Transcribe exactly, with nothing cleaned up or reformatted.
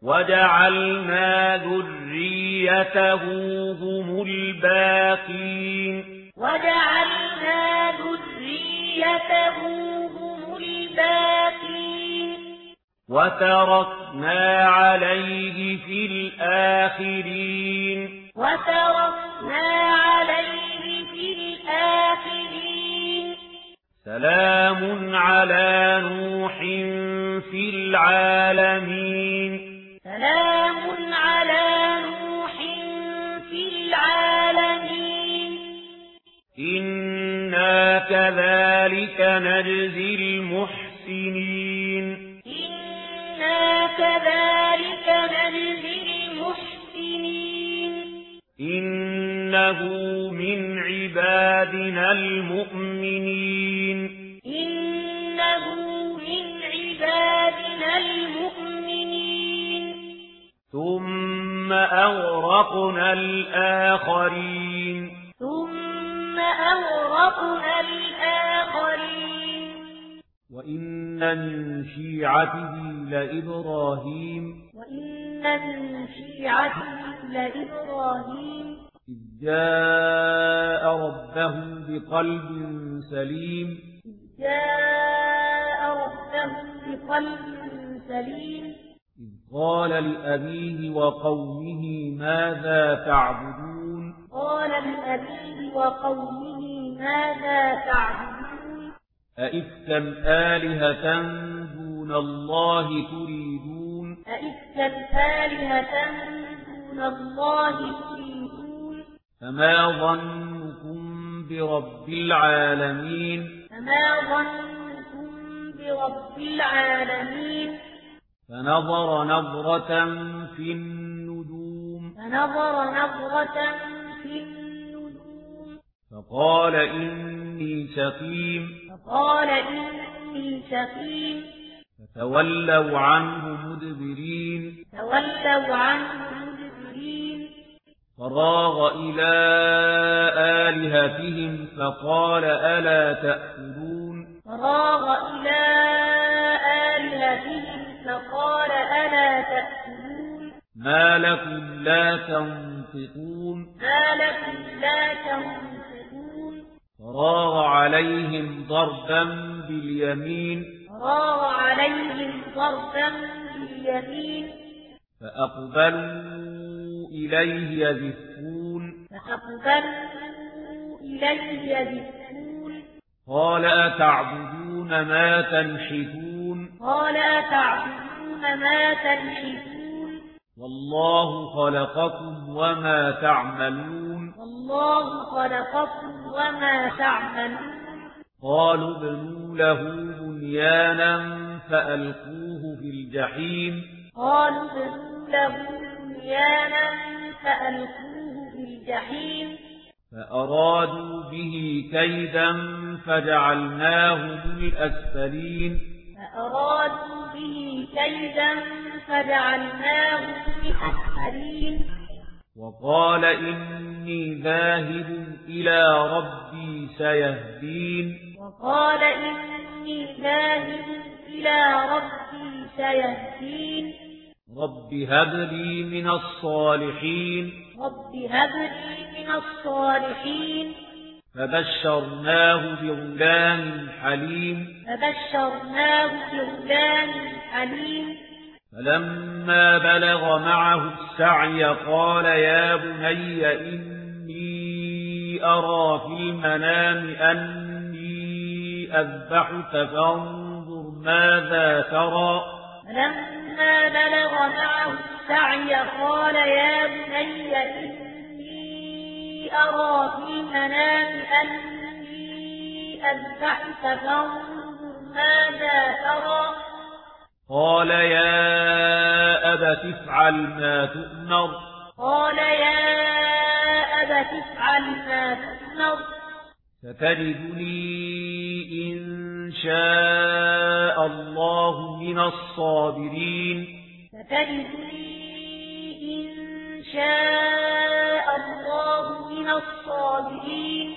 وجعلنا ذريته هم الباقين وجعلنا ذريته هم الباقين وتركنا عليه في الآخرين وتركنا عليه في الآخرين سلام على نوح في العالمين سلام على نوح في العالمين إنا كذلك نجزي المحسنين إنا كذلك نجزي المحسنين إنه من عبادنا المؤمنين إنه من عبادنا المؤمنين ثم أغرقنا الآخرين ثم أغرقنا الآخرين وإن من شيعته لإبراهيم وإن من شيعته لإبراهيم إذ جاء ربه بقلب سليم إذ جاء ربه بقلب سليم إذ قال لأبيه وقومه ماذا تعبدون قال لأبيه وقومه ماذا تعبدون أئفكا آلهة دون الله تريدون أئفكا آلهة دون الله تريدون فما ظنكم برب العالمين فما ظنكم برب العالمين فنظر نظرة في النجوم فنظر نظرة في النجوم فقال إني سقيم فقال إني سقيم فتولوا عنه مدبرين تولوا عنه مدبرين فراغ إلى آلهتهم فقال ألا تأكلون فراغ إلى آلهتهم فقال ألا تأكلون ما لكم لا تنطقون ما لكم لا تنطقون فراغ عليهم ضربا باليمين فراغ عليهم ضربا باليمين فأقبلوا إليه يزفون فأقبلوا إليه يزفون قال أتعبدون ما تنحتون قال أتعبدون ما تنحتون والله خلقكم وما تعملون والله خلقكم وما تعملون قالوا ابنوا له بنيانا فألقوه في الجحيم قالوا ابنوا له بنيانا فألقوه في الجحيم فأرادوا به كيدا فجعلناهم الأسفلين فأرادوا به كيدا فجعلناهم الأسفلين وقال إني ذاهب إلى ربي سيهدين وقال إني ذاهب إلى ربي سيهدين رب هب لي من الصالحين رب هب لي من الصالحين فبشرناه بغلام حليم فبشرناه بغلام حليم فلما بلغ معه السعي قال يا بني إني أرى في المنام أني أذبحك فانظر ماذا ترى فلما بلغ معه السعي قال يا بني إني أرى في المنام أني أذبحك فانظر ماذا ترى قال يا أبت افعل ما تؤمر قال يا أبت افعل ما تؤمر ستجدني إن شاء الله من الصابرين ستجدني إن شاء الله من الصابرين